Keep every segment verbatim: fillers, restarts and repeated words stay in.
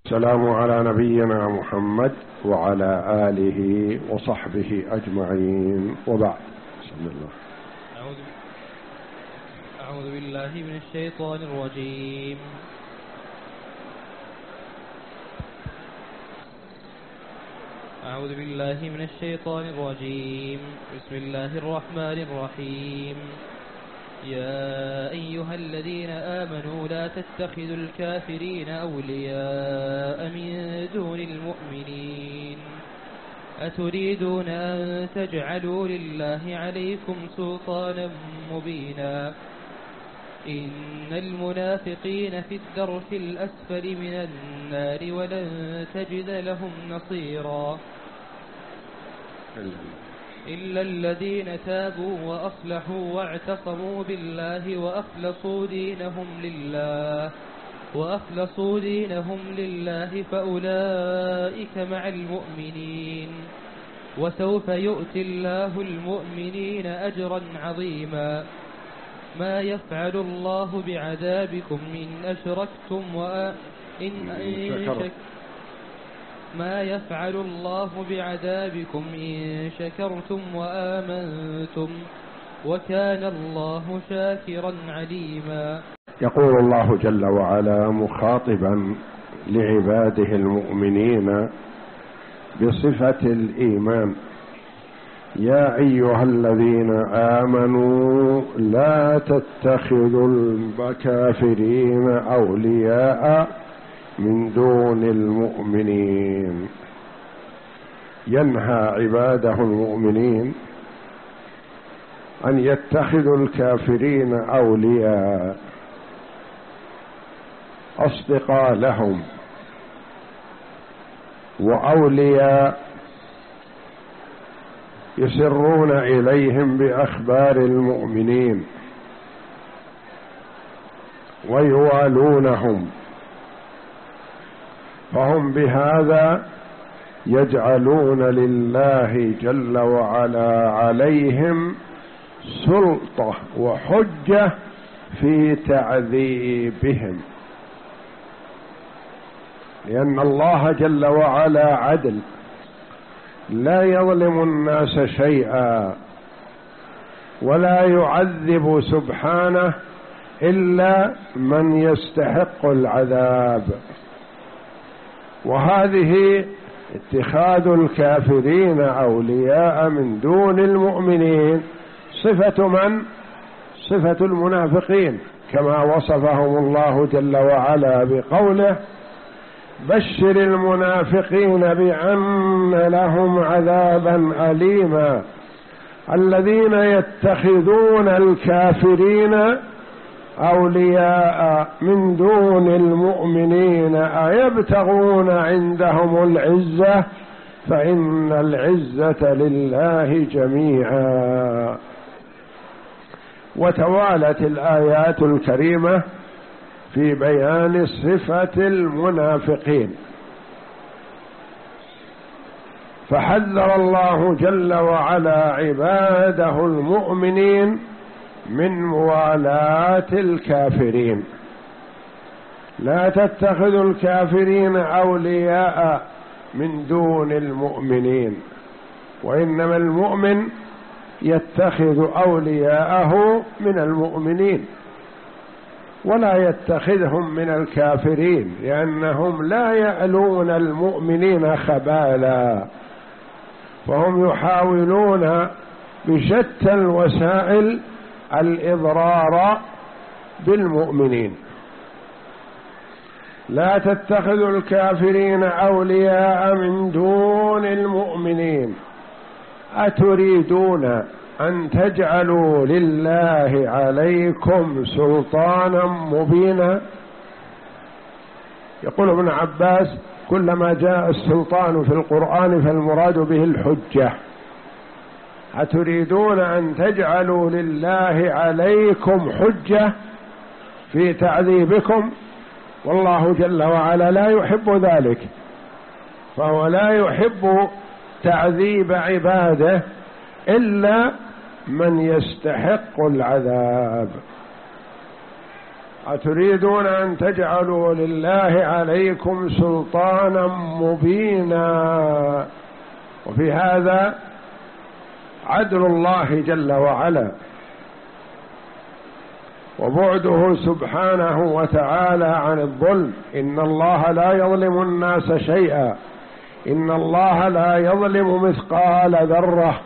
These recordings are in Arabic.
السلام على نبينا محمد وعلى آله وصحبه أجمعين، وبعد. بسم الله. أعوذ, أعوذ بالله من الشيطان الرجيم. أعوذ بالله من الشيطان الرجيم. بسم الله الرحمن الرحيم. يا أيها الذين آمنوا لا تتخذوا الكافرين أولياء من دون المؤمنين أتريدون أن تجعلوا لله عليكم سلطانا مبينا إن المنافقين في الدرك الأسفل من النار ولن تجد لهم نصيرا إلا الذين تابوا وأصلحوا واعتصموا بالله وأخلصوا دينهم لله وأخلصوا دينهم لله فأولئك مع المؤمنين وسوف يؤتي الله المؤمنين أجرا عظيما ما يفعل الله بعذابكم إن أشركتم وإن شكرتم ما يفعل الله بعذابكم إن شكرتم وآمنتم وكان الله شاكرا عليما. يقول الله جل وعلا مخاطبا لعباده المؤمنين بصفة الإيمان: يا أيها الذين آمنوا لا تتخذوا الكافرين أولياء من دون المؤمنين. ينهى عباده المؤمنين أن يتخذوا الكافرين أولياء أصدقاء لهم وأولياء يسرون إليهم بأخبار المؤمنين ويوالونهم، فهم بهذا يجعلون لله جل وعلا عليهم سلطة وحجة في تعذيبهم، لأن الله جل وعلا عدل لا يظلم الناس شيئا ولا يعذب سبحانه إلا من يستحق العذاب. وهذه اتخاذ الكافرين أولياء من دون المؤمنين صفة من؟ صفة المنافقين، كما وصفهم الله جل وعلا بقوله: بشر المنافقين بأن لهم عذابا أليما الذين يتخذون الكافرين أولياء من دون المؤمنين أيبتغون عندهم العزة فإن العزة لله جميعا. وتوالت الآيات الكريمة في بيان صفة المنافقين، فحذر الله جل وعلا عباده المؤمنين من موالاة الكافرين. لا تتخذوا الكافرين أولياء من دون المؤمنين، وإنما المؤمن يتخذ أولياءه من المؤمنين ولا يتخذهم من الكافرين، لأنهم لا يألون المؤمنين خبالا، فهم يحاولون بشتى الوسائل الإضرار بالمؤمنين. لا تتخذوا الكافرين أولياء من دون المؤمنين أتريدون أن تجعلوا لله عليكم سلطانا مبينا. يقول ابن عباس: كلما جاء السلطان في القرآن فالمراد به الحجة. أتريدون أن تجعلوا لله عليكم حجة في تعذيبكم؟ والله جل وعلا لا يحب ذلك، فهو لا يحب تعذيب عباده إلا من يستحق العذاب. أتريدون أن تجعلوا لله عليكم سلطانا مبينا. وفي هذا عدل الله جل وعلا وبعده سبحانه وتعالى عن الظلم. إن الله لا يظلم الناس شيئا، إن الله لا يظلم مثقال ذرة،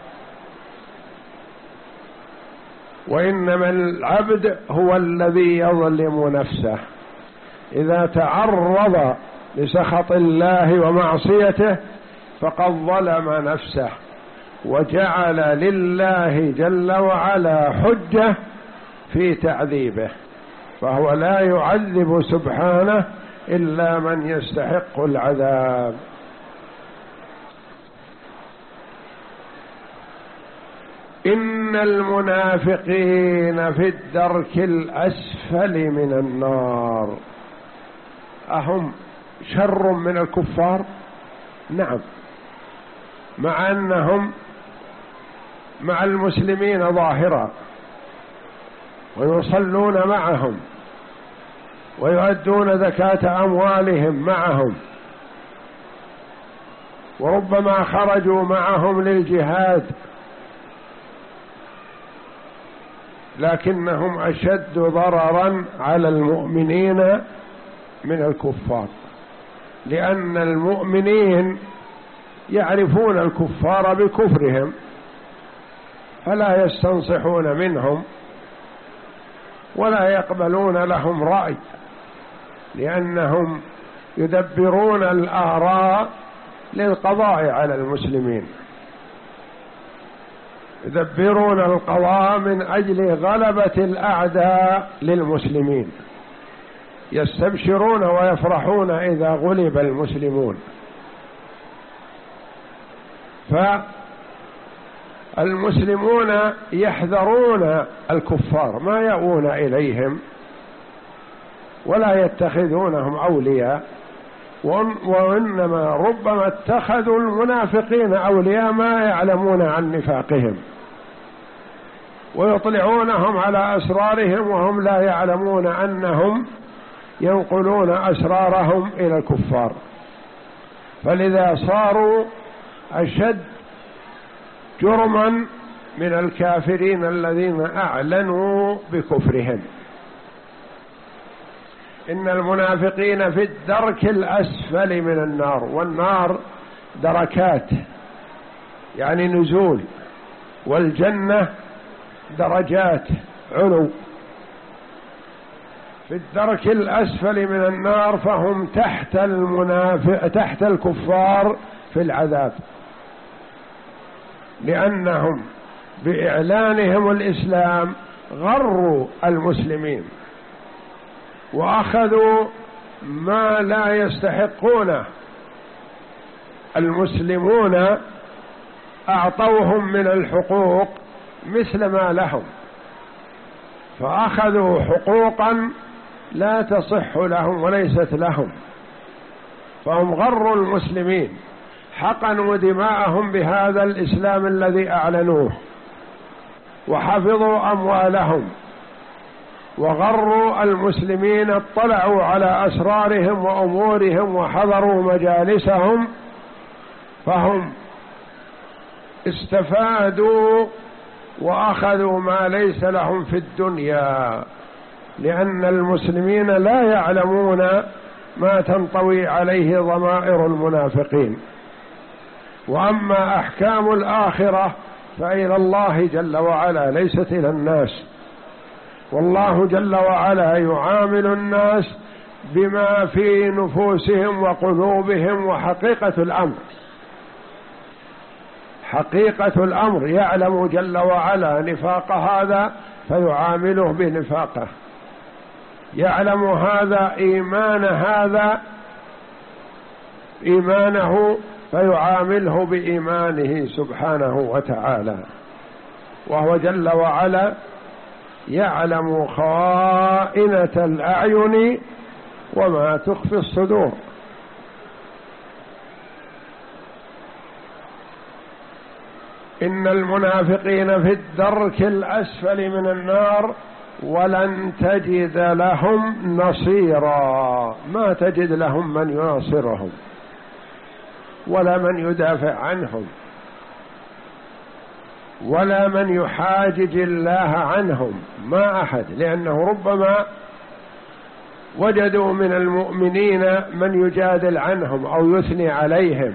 وإنما العبد هو الذي يظلم نفسه إذا تعرض لسخط الله ومعصيته فقد ظلم نفسه وجعل لله جل وعلا حجة في تعذيبه، فهو لا يعذب سبحانه إلا من يستحق العذاب. إن المنافقين في الدرك الأسفل من النار. أهم شر من الكفار؟ نعم، مع أنهم مع المسلمين ظاهرا ويصلون معهم ويؤدون زكاة أموالهم معهم، وربما خرجوا معهم للجهاد، لكنهم أشد ضررا على المؤمنين من الكفار، لأن المؤمنين يعرفون الكفار بكفرهم فلا يستنصحون منهم ولا يقبلون لهم رأي، لأنهم يدبرون الآراء للقضاء على المسلمين، يدبرون القضاء من أجل غلبة الأعداء للمسلمين، يستبشرون ويفرحون إذا غلب المسلمون. فالمسلمون يحذرون الكفار، ما يأوون إليهم ولا يتخذونهم أولياء، وإنما ربما اتخذوا المنافقين أولياء ما يعلمون عن نفاقهم، ويطلعونهم على أسرارهم وهم لا يعلمون أنهم ينقلون أسرارهم إلى الكفار، فلذا صاروا أشد جرما من الكافرين الذين أعلنوا بكفرهم. إن المنافقين في الدرك الأسفل من النار، والنار دركات يعني نزول، والجنة درجات علو. في الدرك الأسفل من النار فهم تحت المنافق تحت الكفار في العذاب، لأنهم بإعلانهم الإسلام غروا المسلمين وأخذوا ما لا يستحقونه. المسلمون أعطوهم من الحقوق مثل ما لهم، فأخذوا حقوقا لا تصح لهم وليست لهم، فهم غروا المسلمين، حقنوا دماءهم بهذا الإسلام الذي أعلنوه، وحفظوا أموالهم، وغروا المسلمين، اطلعوا على أسرارهم وأمورهم وحضروا مجالسهم، فهم استفادوا وأخذوا ما ليس لهم في الدنيا، لأن المسلمين لا يعلمون ما تنطوي عليه ضمائر المنافقين. وأما أحكام الآخرة فإلى الله جل وعلا ليست إلى الناس، والله جل وعلا يعامل الناس بما في نفوسهم وقلوبهم وحقيقة الأمر. حقيقة الأمر يعلم جل وعلا نفاق هذا فيعامله بنفاقه، يعلم هذا إيمان هذا إيمانه فيعامله بإيمانه سبحانه وتعالى، وهو جل وعلا يعلم خائنة الأعين وما تخفي الصدور. إن المنافقين في الدرك الأسفل من النار ولن تجد لهم نصيرا، ما تجد لهم من يناصرهم ولا من يدافع عنهم ولا من يحاجج الله عنهم، ما أحد، لأنه ربما وجدوا من المؤمنين من يجادل عنهم أو يثني عليهم،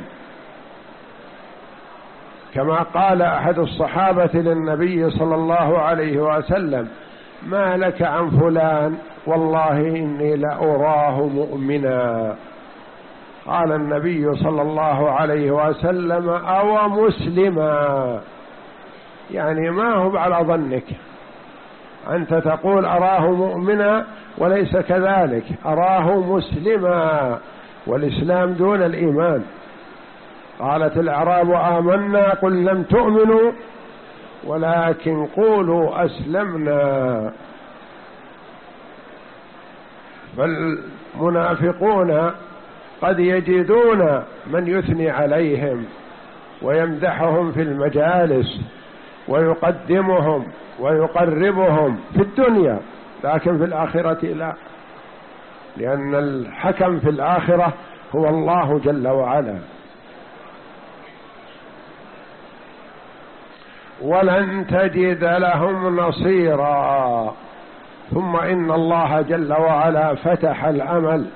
كما قال أحد الصحابة للنبي صلى الله عليه وسلم: ما لك عن فلان؟ والله إني لأراه مؤمنا. قال النبي صلى الله عليه وسلم: أو مسلما، يعني ما هو على ظنك، أنت تقول أراه مؤمنا وليس كذلك، أراه مسلما، والإسلام دون الإيمان. قالت الأعراب: آمنا، قل لم تؤمنوا ولكن قولوا أسلمنا. فالمنافقون قد يجدون من يثني عليهم ويمدحهم في المجالس ويقدمهم ويقربهم في الدنيا، لكن في الآخرة لا، لأن الحكم في الآخرة هو الله جل وعلا. ولن تجد لهم نصيرا. ثم إن الله جل وعلا فتح الأمل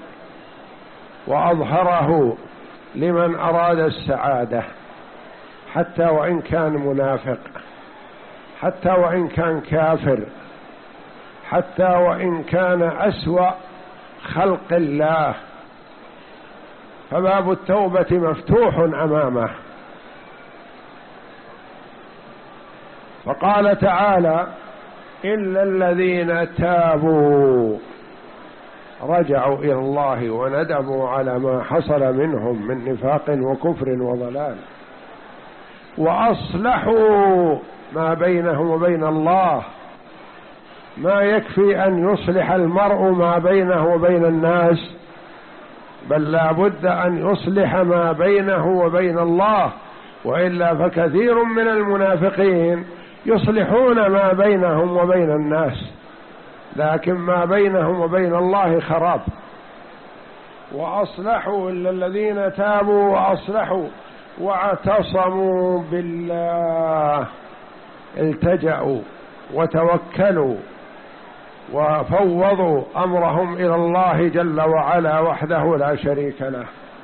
وأظهره لمن أراد السعادة، حتى وإن كان منافق، حتى وإن كان كافر، حتى وإن كان أسوأ خلق الله، فباب التوبة مفتوح أمامه. فقال تعالى: إلا الذين تابوا، رجعوا إلى الله وندموا على ما حصل منهم من نفاق وكفر وضلال، وأصلحوا ما بينهم وبين الله. ما يكفي أن يصلح المرء ما بينه وبين الناس، بل لا بد أن يصلح ما بينه وبين الله، وإلا فكثير من المنافقين يصلحون ما بينهم وبين الناس، لكن ما بينهم وبين الله خراب. وأصلحوا إلا الذين تابوا وأصلحوا واعتصموا بالله، التجأوا وتوكلوا وفوضوا أمرهم إلى الله جل وعلا وحده لا شريك له،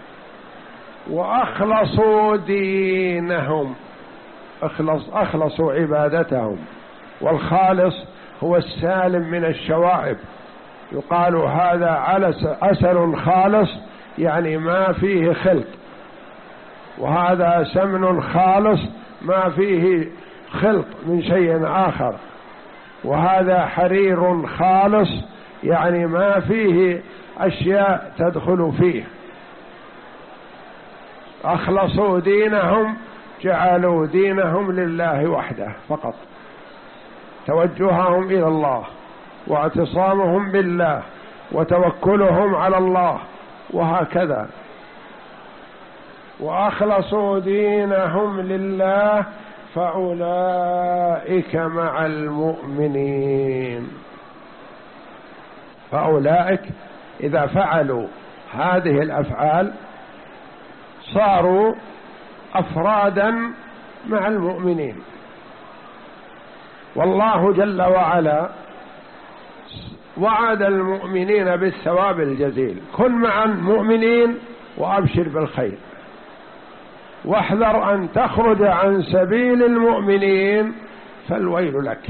وأخلصوا دينهم، أخلص أخلصوا عبادتهم. والخالص هو السالم من الشوائب، يقال هذا عسل خالص، يعني ما فيه خلط، وهذا سمن خالص ما فيه خلط من شيء آخر، وهذا حرير خالص يعني ما فيه أشياء تدخل فيه. أخلصوا دينهم، جعلوا دينهم لله وحده فقط، توجههم إلى الله واعتصامهم بالله وتوكلهم على الله، وهكذا. وأخلصوا دينهم لله فأولئك مع المؤمنين. فأولئك إذا فعلوا هذه الأفعال صاروا أفرادا مع المؤمنين. والله جل وعلا وعد المؤمنين بالثواب الجزيل: كن مع المؤمنين وأبشر بالخير، واحذر أن تخرج عن سبيل المؤمنين فالويل لك.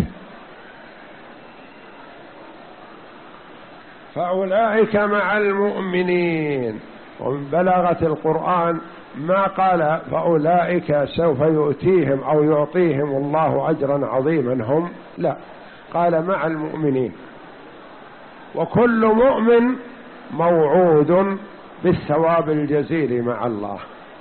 فأولئك مع المؤمنين. ومن بلاغة القرآن ما قال فأولئك سوف يؤتيهم أو يعطيهم الله أجرا عظيما هم، لا، قال مع المؤمنين. وكل مؤمن موعود بالثواب الجزيل مع الله،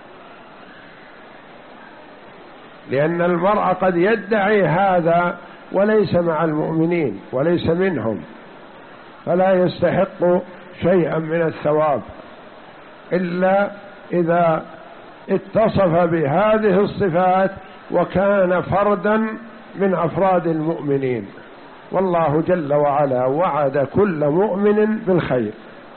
لأن المرء قد يدعي هذا وليس مع المؤمنين وليس منهم، فلا يستحق شيئا من الثواب إلا إذا اتصف بهذه الصفات وكان فردا من أفراد المؤمنين. والله جل وعلا وعد كل مؤمن بالخير،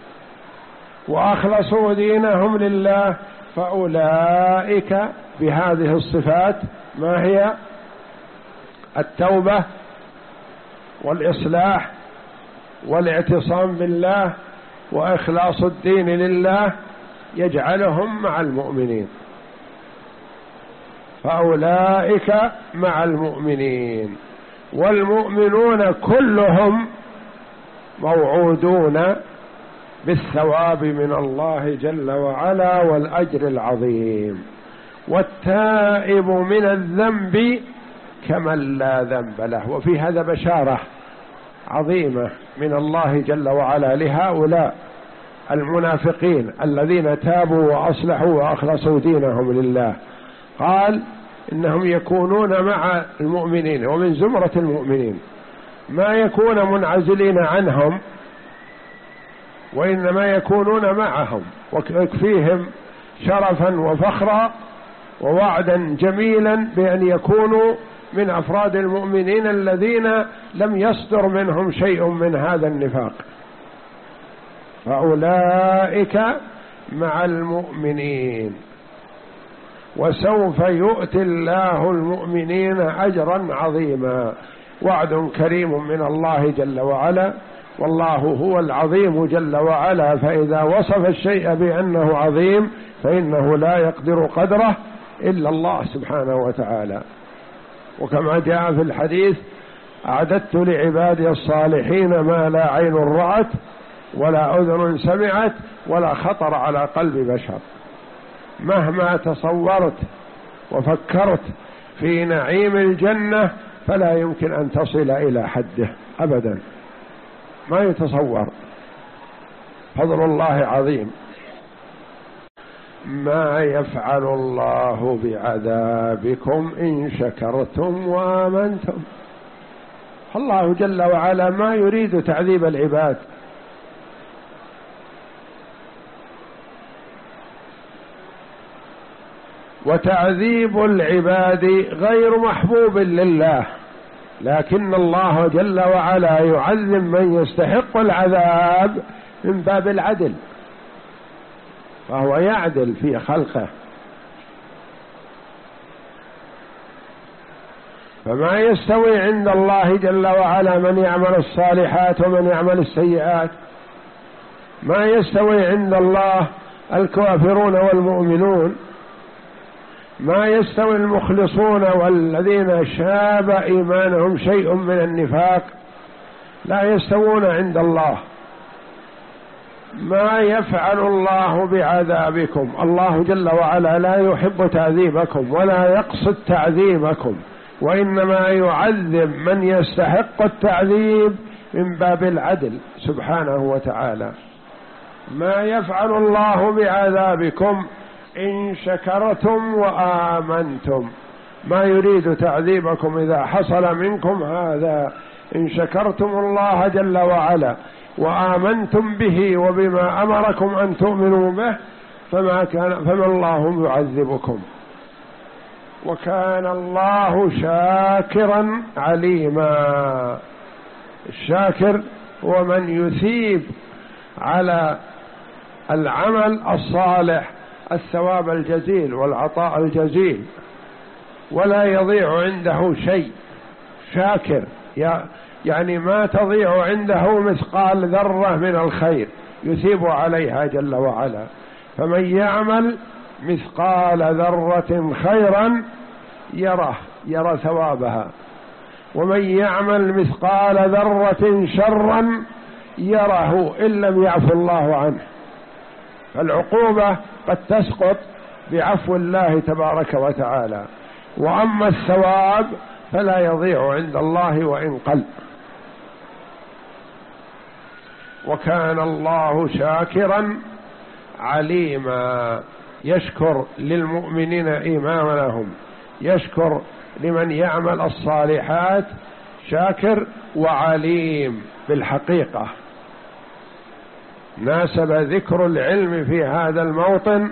وأخلصوا دينهم لله، فأولئك بهذه الصفات، ما هي؟ التوبة والإصلاح والاعتصام بالله وإخلاص الدين لله، يجعلهم مع المؤمنين. فأولئك مع المؤمنين، والمؤمنون كلهم موعودون بالثواب من الله جل وعلا والأجر العظيم. والتائب من الذنب كمن لا ذنب له. وفي هذا بشارة عظيمة من الله جل وعلا لهؤلاء المنافقين الذين تابوا وأصلحوا وأخلصوا دينهم لله. قال إنهم يكونون مع المؤمنين ومن زمرة المؤمنين، ما يكون منعزلين عنهم، وإنما يكونون معهم، ويكفيهم شرفا وفخرا ووعدا جميلا بأن يكونوا من أفراد المؤمنين الذين لم يصدر منهم شيء من هذا النفاق. فأولئك مع المؤمنين، وسوف يؤتي الله المؤمنين أجرا عظيما. وعد كريم من الله جل وعلا، والله هو العظيم جل وعلا، فإذا وصف الشيء بأنه عظيم فإنه لا يقدر قدره إلا الله سبحانه وتعالى. وكما جاء في الحديث: أعددت لعبادي الصالحين ما لا عين رأت ولا أذن سمعت ولا خطر على قلب بشر. مهما تصورت وفكرت في نعيم الجنة فلا يمكن أن تصل إلى حده أبدا، ما يتصور. فضل الله عظيم. ما يفعل الله بعذابكم إن شكرتم وآمنتم. الله جل وعلا ما يريد تعذيب العباد، وتعذيب العباد غير محبوب لله، لكن الله جل وعلا يعذب من يستحق العذاب من باب العدل، فهو يعدل في خلقه. فما يستوي عند الله جل وعلا من يعمل الصالحات ومن يعمل السيئات، ما يستوي عند الله الكافرون والمؤمنون، ما يستوي المخلصون والذين شاب إيمانهم شيء من النفاق، لا يستوون عند الله. ما يفعل الله بعذابكم، الله جل وعلا لا يحب تعذيبكم ولا يقصد تعذيبكم، وإنما يعذب من يستحق التعذيب من باب العدل سبحانه وتعالى. ما يفعل الله بعذابكم إن شكرتم وآمنتم، ما يريد تعذيبكم إذا حصل منكم هذا، إن شكرتم الله جل وعلا وآمنتم به وبما أمركم أن تؤمنوا به فما كان فما الله يعذبكم، وكان الله شاكرا عليما. الشاكر هو من يثيب على العمل الصالح الثواب الجزيل والعطاء الجزيل، ولا يضيع عنده شيء. شاكر يعني ما تضيع عنده مثقال ذرة من الخير يثيب عليها جل وعلا. فمن يعمل مثقال ذرة خيرا يره يرى ثوابها، ومن يعمل مثقال ذرة شرا يره إن لم يعفو الله عنه. فالعقوبة قد تسقط بعفو الله تبارك وتعالى، وأما الثواب فلا يضيع عند الله وإن قل. وكان الله شاكرا عليما، يشكر للمؤمنين إيمانهم، يشكر لمن يعمل الصالحات، شاكر وعليم بالحقيقة. ناسب ذكر العلم في هذا الموطن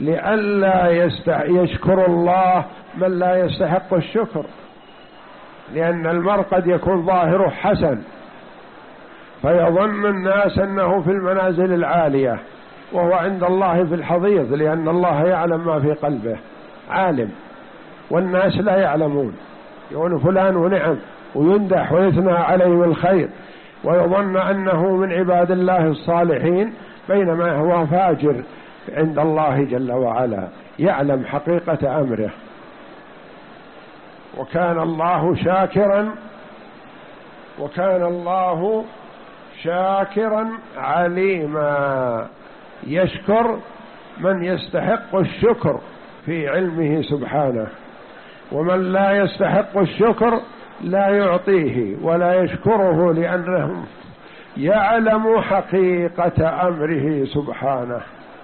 لئلا يشكر الله من لا يستحق الشكر، لأن المرء قد يكون ظاهره حسن فيظن الناس أنه في المنازل العالية وهو عند الله في الحضيض، لأن الله يعلم ما في قلبه، عالم، والناس لا يعلمون. يقول فلان ونعم ويندح ويثنى عليه الخير ويظن أنه من عباد الله الصالحين، بينما هو فاجر عند الله جل وعلا، يعلم حقيقة أمره. وكان الله شاكرا وكان الله شاكرا عليما، يشكر من يستحق الشكر في علمه سبحانه، ومن لا يستحق الشكر لا يعطيه ولا يشكره لأنه يعلم حقيقة أمره سبحانه.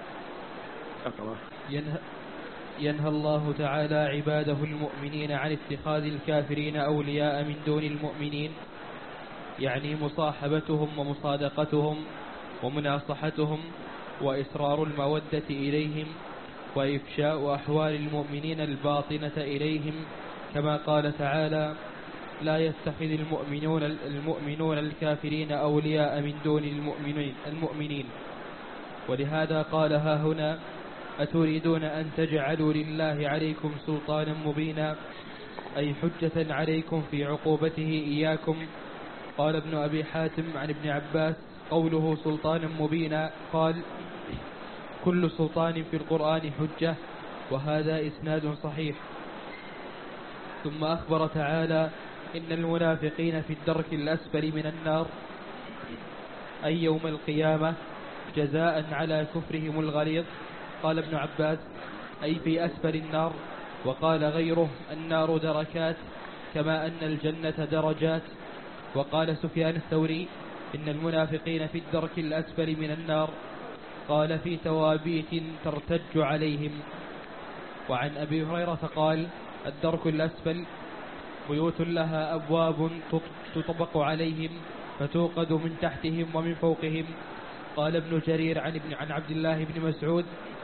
ينهى, ينهى الله تعالى عباده المؤمنين عن اتخاذ الكافرين أولياء من دون المؤمنين، يعني مصاحبتهم ومصادقتهم ومناصحتهم وإسرار المودة إليهم وإفشاء أحوال المؤمنين الباطنة إليهم، كما قال تعالى: لا يتخذ المؤمنون المؤمنون الكافرين أولياء من دون المؤمنين, المؤمنين. ولهذا قال: ها هنا أتريدون أن تجعلوا لله عليكم سلطانا مبينا، أي حجة عليكم في عقوبته إياكم. قال ابن أبي حاتم عن ابن عباس: قوله سلطانا مبينا قال: كل سلطان في القرآن حجة، وهذا إسناد صحيح. ثم أخبر تعالى: إن المنافقين في الدرك الأسفل من النار، أي يوم القيامة، جزاء على كفرهم الغليظ. قال ابن عباس: أي في أسفل النار. وقال غيره: النار دركات كما أن الجنة درجات. وقال سفيان الثوري: إن المنافقين في الدرك الأسفل من النار، قال في توابيت ترتج عليهم. وعن أبي هريرة قال: الدرك الأسفل بيوت لها أبواب تطبق عليهم فتوقد من تحتهم ومن فوقهم. قال ابن جرير عن, ابن عن عبد الله بن مسعود: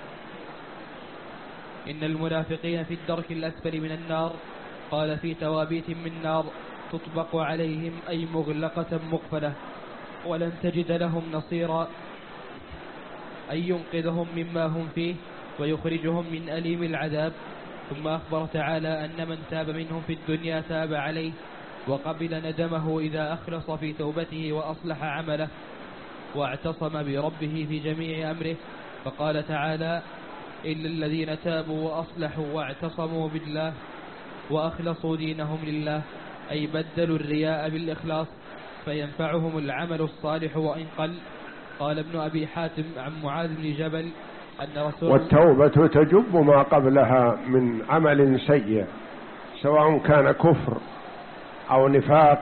إن المنافقين في الدرك الأسفل من النار، قال في توابيت من نار تطبق عليهم، أي مغلقة مقفلة، ولن تجد لهم نصيرا، أي ينقذهم مما هم فيه ويخرجهم من أليم العذاب. ثم أخبر تعالى أن من تاب منهم في الدنيا تاب عليه وقبل ندمه إذا أخلص في توبته وأصلح عمله واعتصم بربه في جميع أمره. فقال تعالى: إلا الذين تابوا وأصلحوا واعتصموا بالله وأخلصوا دينهم لله، أي بدلوا الرياء بالإخلاص فينفعهم العمل الصالح وإن قل. قال ابن أبي حاتم عن معاذ بن جبل أن رسول والتوبة تجب ما قبلها من عمل سيء، سواء كان كفر أو نفاق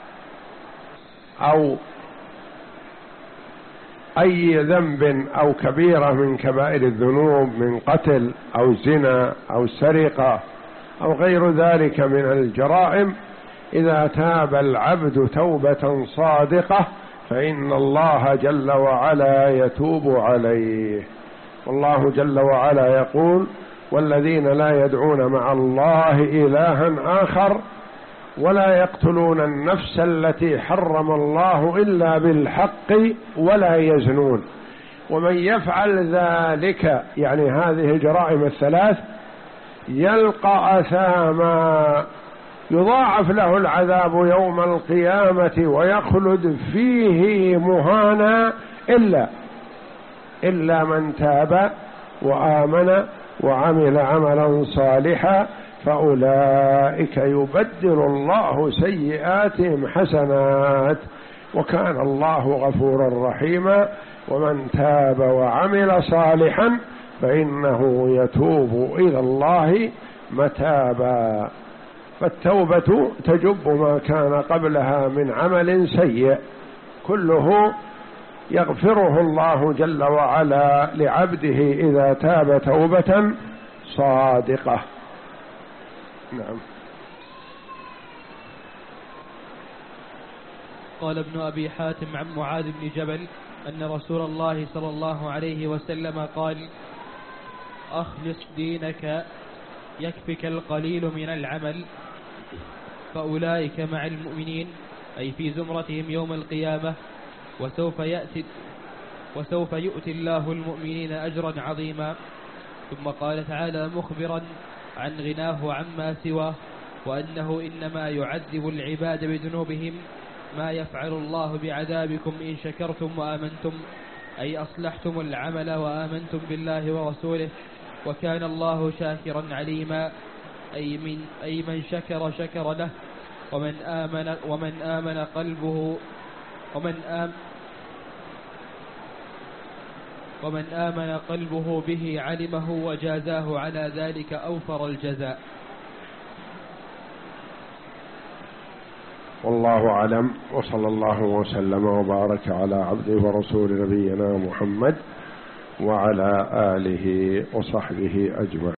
أو أي ذنب أو كبيرة من كبائر الذنوب، من قتل أو زنا أو سرقة أو غير ذلك من الجرائم. إذا تاب العبد توبة صادقة فإن الله جل وعلا يتوب عليه. والله جل وعلا يقول: والذين لا يدعون مع الله إلها آخر ولا يقتلون النفس التي حرم الله إلا بالحق ولا يزنون ومن يفعل ذلك، يعني هذه الجرائم الثلاث، يلقى أثاما يضاعف له العذاب يوم القيامة ويخلد فيه مهانا إلا إلا من تاب وآمن وعمل عملا صالحا فأولئك يبدل الله سيئاتهم حسنات وكان الله غفورا رحيما. ومن تاب وعمل صالحا فإنه يتوب إلى الله متابا. فالتوبة تجب ما كان قبلها من عمل سيء، كله يغفره الله جل وعلا لعبده إذا تاب توبة صادقة. نعم. قال ابن أبي حاتم عن معاذ بن جبل أن رسول الله صلى الله عليه وسلم قال: أخلص دينك يكفك القليل من العمل. فأولئك مع المؤمنين أي في زمرتهم يوم القيامة، وسوف يأتي وسوف يؤتي الله المؤمنين أجرا عظيما. ثم قال تعالى مخبرا عن غناه وعما سواه، وأنه إنما يعذب العباد بذنوبهم، ما يفعل الله بعذابكم إن شكرتم وآمنتم، أي أصلحتم العمل وآمنتم بالله ورسوله، وكان الله شاكرا عليما، أي من, أي من شكر شكر له، ومن آمن, ومن آمن قلبه ومن آمن ومن آمن قلبه به علمه وجازاه على ذلك أوفر الجزاء. والله أعلم، وصلى الله وسلم وبارك على عبده ورسول نبينا محمد وعلى آله وصحبه أجمعين.